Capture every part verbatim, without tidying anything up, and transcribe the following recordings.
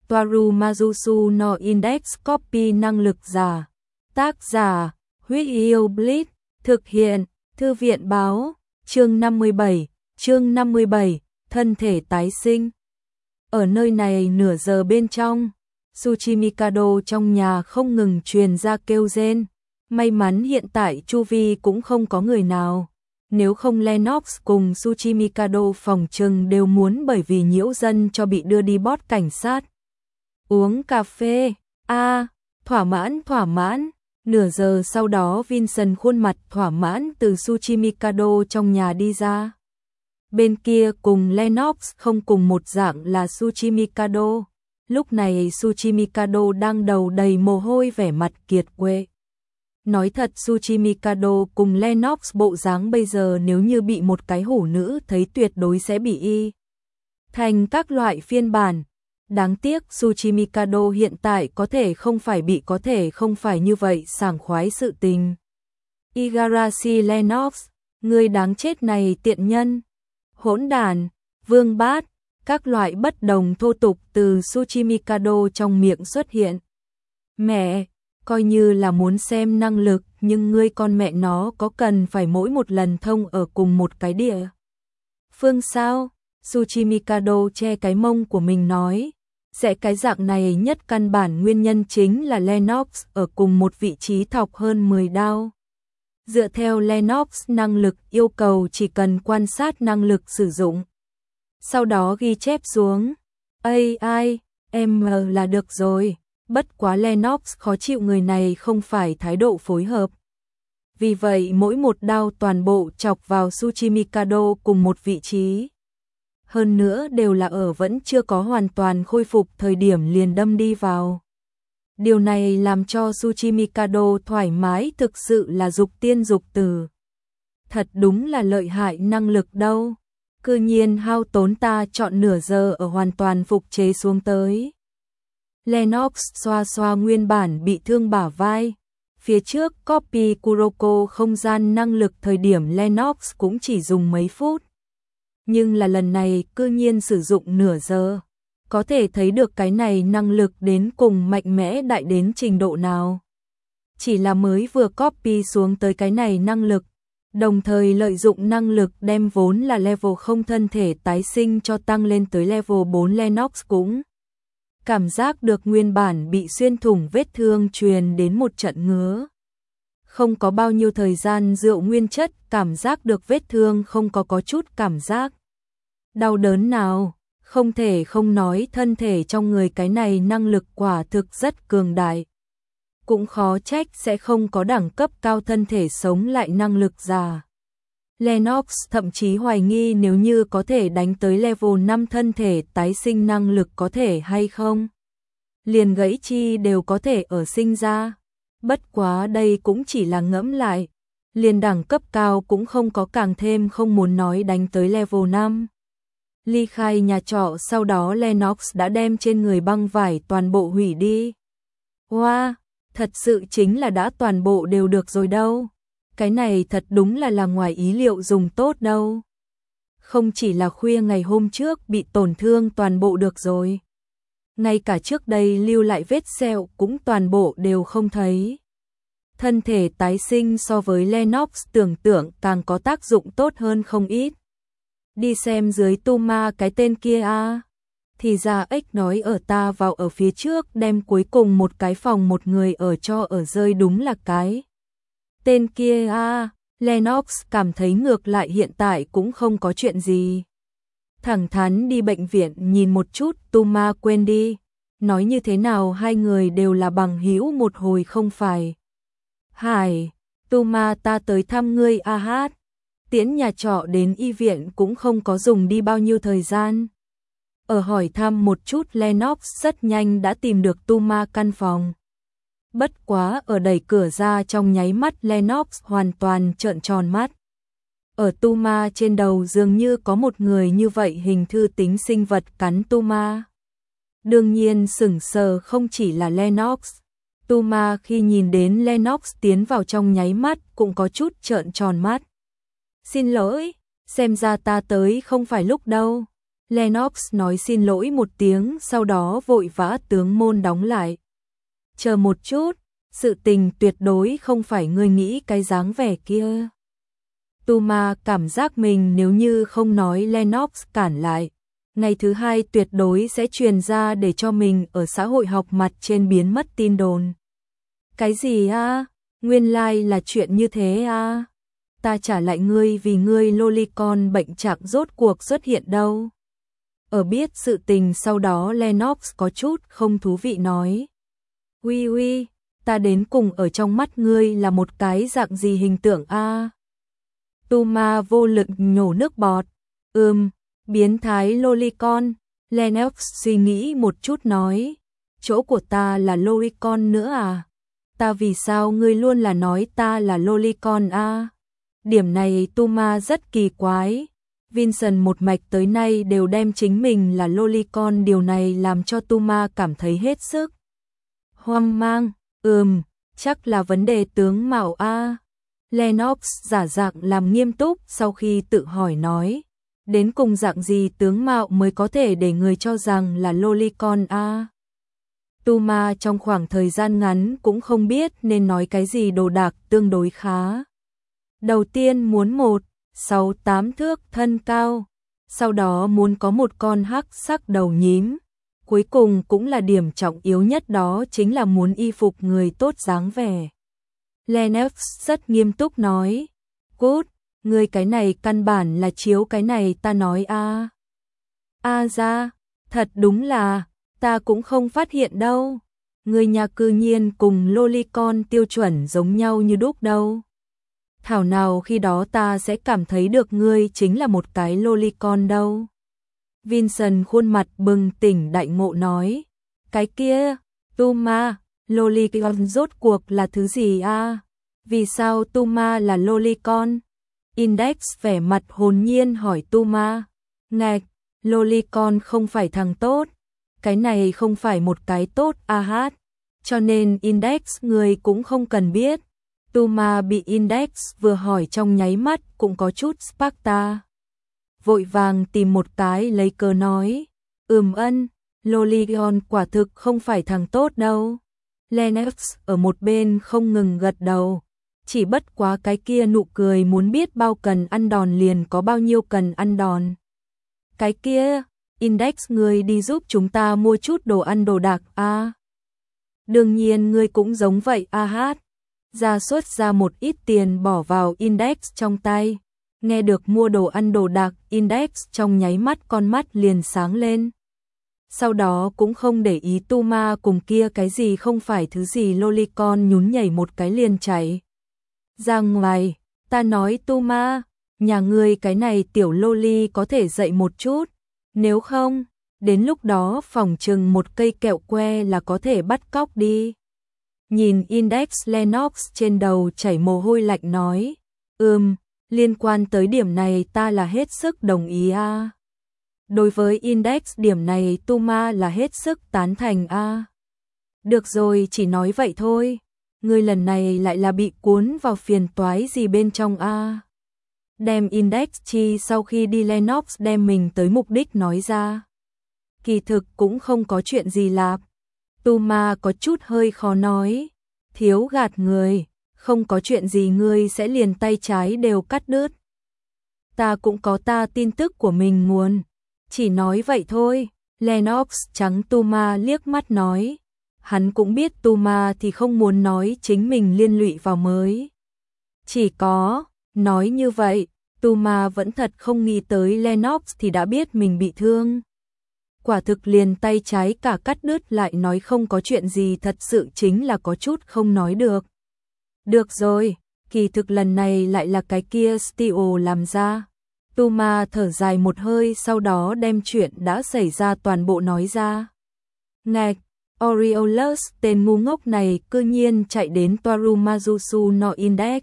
Toaru Majusu no Index Copy năng lực giả. Tác giả, Huyết Yêu Blitz, thực hiện, Thư viện Báo, chương năm mươi bảy, chương năm mươi bảy, thân thể tái sinh. Ở nơi này nửa giờ bên trong, Tsuchimikado trong nhà không ngừng truyền ra kêu rên. May mắn hiện tại chu vi cũng không có người nào. Nếu không Lennox cùng Tsuchimikado phòng trừng đều muốn bởi vì nhiễu dân cho bị đưa đi bót cảnh sát. Uống cà phê, a à, thỏa mãn thỏa mãn. Nửa giờ sau đó Vincent khuôn mặt thỏa mãn từ Tsuchimikado trong nhà đi ra. Bên kia cùng Lennox không cùng một dạng là Tsuchimikado. Lúc này Tsuchimikado đang đầu đầy mồ hôi vẻ mặt kiệt quệ. Nói thật Tsuchimikado cùng Lennox bộ dáng bây giờ nếu như bị một cái hủ nữ thấy tuyệt đối sẽ bị y thành các loại phiên bản. Đáng tiếc Tsuchimikado hiện tại có thể không phải bị có thể không phải như vậy sảng khoái sự tình. Igarashi Lennox, người đáng chết này tiện nhân, hỗn đàn, vương bát, các loại bất đồng thô tục từ Tsuchimikado trong miệng xuất hiện. Mẹ, coi như là muốn xem năng lực nhưng ngươi con mẹ nó có cần phải mỗi một lần thông ở cùng một cái địa phương sao? Tsuchimikado che cái mông của mình nói. Sẽ cái dạng này nhất căn bản nguyên nhân chính là Lennox ở cùng một vị trí thọc hơn mười đao. Dựa theo Lennox năng lực yêu cầu chỉ cần quan sát năng lực sử dụng. Sau đó ghi chép xuống. A I, M là được rồi. Bất quá Lennox khó chịu người này không phải thái độ phối hợp. Vì vậy mỗi một đao toàn bộ chọc vào Tsuchimikado cùng một vị trí. Hơn nữa đều là ở vẫn chưa có hoàn toàn khôi phục thời điểm liền đâm đi vào. Điều này làm cho Tsuchimikado thoải mái thực sự là dục tiên dục tử. Thật đúng là lợi hại năng lực đâu. Cư nhiên hao tốn ta chọn nửa giờ ở hoàn toàn phục chế xuống tới. Lennox xoa xoa nguyên bản bị thương bả vai. Phía trước copy Kuroko không gian năng lực thời điểm Lennox cũng chỉ dùng mấy phút. Nhưng là lần này cư nhiên sử dụng nửa giờ. Có thể thấy được cái này năng lực đến cùng mạnh mẽ đại đến trình độ nào. Chỉ là mới vừa copy xuống tới cái này năng lực. Đồng thời lợi dụng năng lực đem vốn là level không thân thể tái sinh cho tăng lên tới level bốn. Lennox cũng cảm giác được nguyên bản bị xuyên thủng vết thương truyền đến một trận ngứa. Không có bao nhiêu thời gian rượu nguyên chất cảm giác được vết thương không có có chút cảm giác đau đớn nào. Không thể không nói thân thể trong người cái này năng lực quả thực rất cường đại. Cũng khó trách sẽ không có đẳng cấp cao thân thể sống lại năng lực giả. Lennox thậm chí hoài nghi nếu như có thể đánh tới level năm thân thể tái sinh năng lực có thể hay không. Liền gãy chi đều có thể ở sinh ra. Bất quá đây cũng chỉ là ngẫm lại. Liền đẳng cấp cao cũng không có càng thêm không muốn nói đánh tới level năm. Ly khai nhà trọ sau đó Lennox đã đem trên người băng vải toàn bộ hủy đi. Wow, thật sự chính là đã toàn bộ đều được rồi đâu. Cái này thật đúng là là ngoài ý liệu dùng tốt đâu. Không chỉ là khuya ngày hôm trước bị tổn thương toàn bộ được rồi. Ngay cả trước đây lưu lại vết sẹo cũng toàn bộ đều không thấy. Thân thể tái sinh so với Lennox tưởng tượng càng có tác dụng tốt hơn không ít. Đi xem dưới Tuma cái tên kia a à. Thì ra ếch nói ở ta vào ở phía trước đem cuối cùng một cái phòng một người ở cho ở rơi đúng là cái tên kia a à. Lennox cảm thấy ngược lại hiện tại cũng không có chuyện gì. Thẳng thắn đi bệnh viện nhìn một chút Tuma quên đi. Nói như thế nào hai người đều là bằng hữu một hồi không phải. Hải, Tuma ta tới thăm ngươi a hát. Tiễn nhà trọ đến y viện cũng không có dùng đi bao nhiêu thời gian. Ở hỏi thăm một chút Lennox rất nhanh đã tìm được Tuma căn phòng. Bất quá ở đẩy cửa ra trong nháy mắt Lennox hoàn toàn trợn tròn mắt. Ở Tuma trên đầu dường như có một người như vậy hình thư tính sinh vật cắn Tuma. Đương nhiên sửng sờ không chỉ là Lennox. Tuma khi nhìn đến Lennox tiến vào trong nháy mắt cũng có chút trợn tròn mắt. Xin lỗi, xem ra ta tới không phải lúc đâu. Lennox nói xin lỗi một tiếng, sau đó vội vã tướng môn đóng lại. Chờ một chút, sự tình tuyệt đối không phải ngươi nghĩ cái dáng vẻ kia. Tuma cảm giác mình nếu như không nói Lennox cản lại, ngày thứ hai tuyệt đối sẽ truyền ra để cho mình ở xã hội học mặt trên biến mất tin đồn. Cái gì a? Nguyên lai like là chuyện như thế a? Ta trả lại ngươi vì ngươi lolicon bệnh trạng rốt cuộc xuất hiện đâu. Ở biết sự tình sau đó Lennox có chút không thú vị nói. Uy uy, ta đến cùng ở trong mắt ngươi là một cái dạng gì hình tượng a? Tuma vô lực nhổ nước bọt. Ừm, biến thái lolicon. Lennox suy nghĩ một chút nói. Chỗ của ta là lolicon nữa à? Ta vì sao ngươi luôn là nói ta là lolicon a? Điểm này Tuma rất kỳ quái. Vincent một mạch tới nay đều đem chính mình là lolicon, điều này làm cho Tuma cảm thấy hết sức hoang mang. Ừm, chắc là vấn đề tướng mạo a. Lennox giả dạng làm nghiêm túc sau khi tự hỏi nói. Đến cùng dạng gì tướng mạo mới có thể để người cho rằng là lolicon a? Tuma trong khoảng thời gian ngắn cũng không biết nên nói cái gì đồ đạc tương đối khá. Đầu tiên muốn một, sáu tám thước thân cao, sau đó muốn có một con hắc sắc đầu nhím. Cuối cùng cũng là điểm trọng yếu nhất, đó chính là muốn y phục người tốt dáng vẻ. Lennox rất nghiêm túc nói. Cút, người cái này căn bản là chiếu cái này ta nói a. A ra, thật đúng là, ta cũng không phát hiện đâu. Người nhà cư nhiên cùng lolicon tiêu chuẩn giống nhau như đúc đâu. Thảo nào khi đó ta sẽ cảm thấy được ngươi chính là một cái lolicon đâu. Vincent khuôn mặt bừng tỉnh đại ngộ nói. Cái kia, Tuma, lolicon rốt cuộc là thứ gì a? Vì sao Tuma là lolicon? Index vẻ mặt hồn nhiên hỏi Tuma. Ngạch, lolicon không phải thằng tốt. Cái này không phải một cái tốt a hát. Cho nên Index người cũng không cần biết. Tuma bị Index vừa hỏi trong nháy mắt cũng có chút Sparta. Vội vàng tìm một cái lấy cớ nói. Ừm ân, lolicon quả thực không phải thằng tốt đâu. Lennox ở một bên không ngừng gật đầu. Chỉ bất quá cái kia nụ cười muốn biết bao cần ăn đòn liền có bao nhiêu cần ăn đòn. Cái kia, Index người đi giúp chúng ta mua chút đồ ăn đồ đạc a. À. Đương nhiên ngươi cũng giống vậy a hát. Ra xuất ra một ít tiền bỏ vào Index trong tay. Nghe được mua đồ ăn đồ đạc, Index trong nháy mắt con mắt liền sáng lên. Sau đó cũng không để ý Tuma cùng kia cái gì không phải thứ gì lolicon nhún nhảy một cái liền chạy ra ngoài. Ta nói Tuma, nhà ngươi cái này tiểu loli có thể dậy một chút, nếu không, đến lúc đó phòng chừng một cây kẹo que là có thể bắt cóc đi. Nhìn Index, Lennox trên đầu chảy mồ hôi lạnh nói. Ừm, liên quan tới điểm này ta là hết sức đồng ý a. À. Đối với Index điểm này Tuma là hết sức tán thành a. À. Được rồi, chỉ nói vậy thôi. Ngươi lần này lại là bị cuốn vào phiền toái gì bên trong a? À. Đem Index chi sau khi đi Lennox đem mình tới mục đích nói ra. Kỳ thực cũng không có chuyện gì lạp. Tuma có chút hơi khó nói. Thiếu gạt người, không có chuyện gì ngươi sẽ liền tay trái đều cắt đứt. Ta cũng có ta tin tức của mình nguồn. Chỉ nói vậy thôi. Lennox trắng Tuma liếc mắt nói. Hắn cũng biết Tuma thì không muốn nói chính mình liên lụy vào mới. Chỉ có, nói như vậy, Tuma vẫn thật không nghĩ tới Lennox thì đã biết mình bị thương. Quả thực liền tay trái cả cắt đứt lại nói không có chuyện gì, thật sự chính là có chút không nói được. Được rồi, kỳ thực lần này lại là cái kia Steel làm ra. Tuma thở dài một hơi sau đó đem chuyện đã xảy ra toàn bộ nói ra. Ngạch, Aureolus tên ngu ngốc này cư nhiên chạy đến Torumazusu no Index.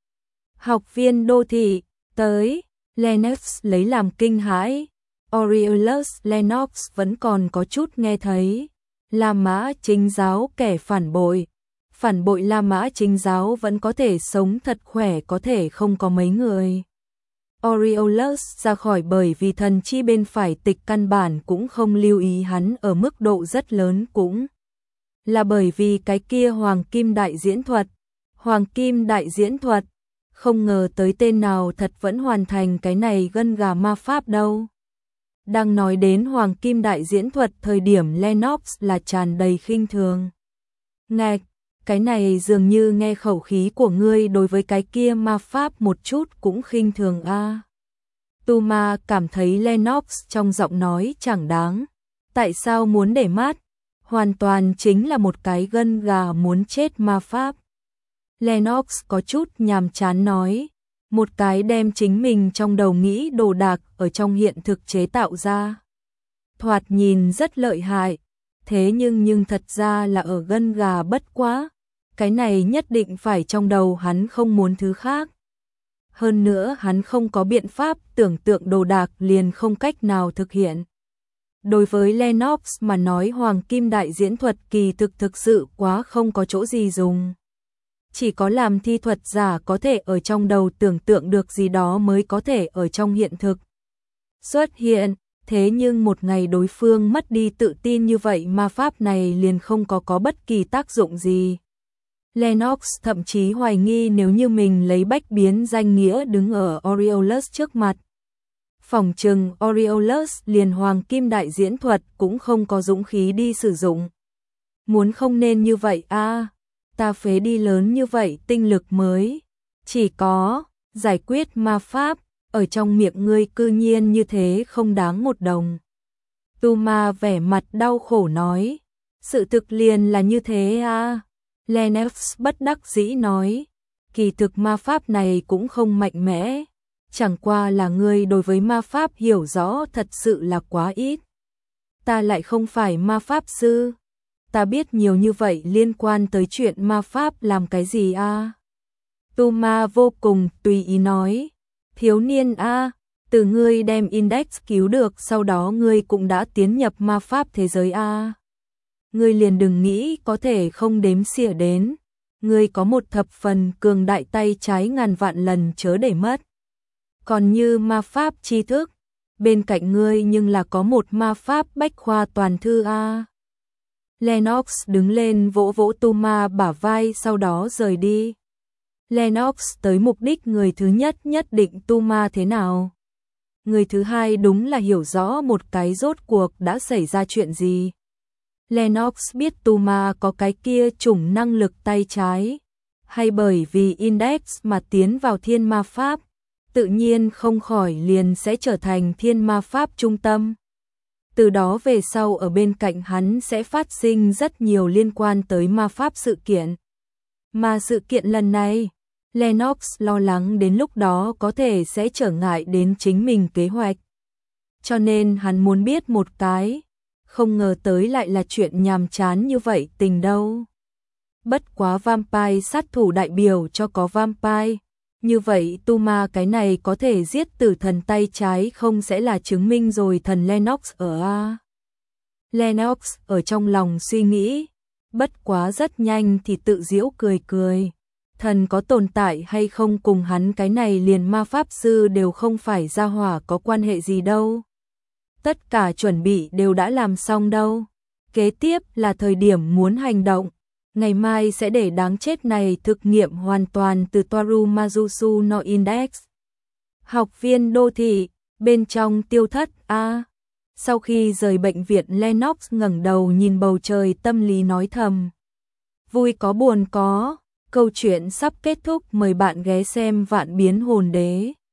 Học viên đô thị, tới, Lennox lấy làm kinh hãi. Aureolus Lennox vẫn còn có chút nghe thấy. La Mã Chính giáo kẻ phản bội. Phản bội La Mã Chính giáo vẫn có thể sống thật khỏe, có thể không có mấy người. Aureolus ra khỏi bởi vì thần chi bên phải tịch căn bản cũng không lưu ý hắn ở mức độ rất lớn, cũng là bởi vì cái kia hoàng kim đại diễn thuật. Hoàng kim đại diễn thuật, không ngờ tới tên nào thật vẫn hoàn thành cái này gân gà ma pháp đâu. Đang nói đến hoàng kim đại diễn thuật thời điểm Lennox là tràn đầy khinh thường. Ngạch, cái này dường như nghe khẩu khí của ngươi đối với cái kia ma pháp một chút cũng khinh thường a. À. Tuma cảm thấy Lennox trong giọng nói chẳng đáng. Tại sao muốn để mắt? Hoàn toàn chính là một cái gân gà muốn chết ma pháp. Lennox có chút nhàm chán nói. Một cái đem chính mình trong đầu nghĩ đồ đạc ở trong hiện thực chế tạo ra. Thoạt nhìn rất lợi hại. Thế nhưng nhưng thật ra là ở gân gà bất quá. Cái này nhất định phải trong đầu hắn không muốn thứ khác. Hơn nữa hắn không có biện pháp tưởng tượng đồ đạc liền không cách nào thực hiện. Đối với Lennox mà nói hoàng kim đại diễn thuật kỳ thực thực sự quá không có chỗ gì dùng. Chỉ có làm thi thuật giả có thể ở trong đầu tưởng tượng được gì đó mới có thể ở trong hiện thực xuất hiện. Thế nhưng một ngày đối phương mất đi tự tin như vậy ma pháp này liền không có có bất kỳ tác dụng gì. Lennox thậm chí hoài nghi nếu như mình lấy bách biến danh nghĩa đứng ở Aureolus trước mặt. Phỏng chừng Aureolus liền hoàng kim đại diễn thuật cũng không có dũng khí đi sử dụng. Muốn không nên như vậy a, à, ta phế đi lớn như vậy tinh lực mới. Chỉ có giải quyết ma pháp, ở trong miệng ngươi cư nhiên như thế không đáng một đồng. Tuma vẻ mặt đau khổ nói, sự thực liền là như thế a. À. Lennox bất đắc dĩ nói, kỳ thực ma pháp này cũng không mạnh mẽ, chẳng qua là ngươi đối với ma pháp hiểu rõ thật sự là quá ít. Ta lại không phải ma pháp sư, ta biết nhiều như vậy liên quan tới chuyện ma pháp làm cái gì a? À? Tuma vô cùng tùy ý nói, thiếu niên a, à, từ ngươi đem Index cứu được sau đó ngươi cũng đã tiến nhập ma pháp thế giới a. À. Ngươi liền đừng nghĩ có thể không đếm xỉa đến, ngươi có một thập phần cường đại tay trái ngàn vạn lần chớ để mất. Còn như ma pháp tri thức, bên cạnh ngươi nhưng là có một ma pháp bách khoa toàn thư a. Lennox đứng lên vỗ vỗ Tuma bả vai sau đó rời đi. Lennox tới mục đích người thứ nhất nhất định Tuma thế nào. Người thứ hai đúng là hiểu rõ một cái rốt cuộc đã xảy ra chuyện gì. Lennox biết Tuma có cái kia chủng năng lực tay trái, hay bởi vì Index mà tiến vào thiên ma pháp, tự nhiên không khỏi liền sẽ trở thành thiên ma pháp trung tâm. Từ đó về sau ở bên cạnh hắn sẽ phát sinh rất nhiều liên quan tới ma pháp sự kiện. Mà sự kiện lần này, Lennox lo lắng đến lúc đó có thể sẽ trở ngại đến chính mình kế hoạch. Cho nên hắn muốn biết một cái, không ngờ tới lại là chuyện nhàm chán như vậy tình đâu. Bất quá vampire sát thủ đại biểu cho có vampire, như vậy Tuma cái này có thể giết tử thần tay trái không sẽ là chứng minh rồi thần Lennox ở a. Lennox ở trong lòng suy nghĩ, bất quá rất nhanh thì tự giễu cười cười. Thần có tồn tại hay không cùng hắn cái này liền ma pháp sư đều không phải gia hỏa có quan hệ gì đâu. Tất cả chuẩn bị đều đã làm xong đâu. Kế tiếp là thời điểm muốn hành động. Ngày mai sẽ để đáng chết này thực nghiệm hoàn toàn từ Toru Mazusu no Index. Học viên đô thị, bên trong tiêu thất a. Sau khi rời bệnh viện Lennox ngẩng đầu nhìn bầu trời tâm lý nói thầm. Vui có buồn có, câu chuyện sắp kết thúc, mời bạn ghé xem Vạn Biến Hồn Đế.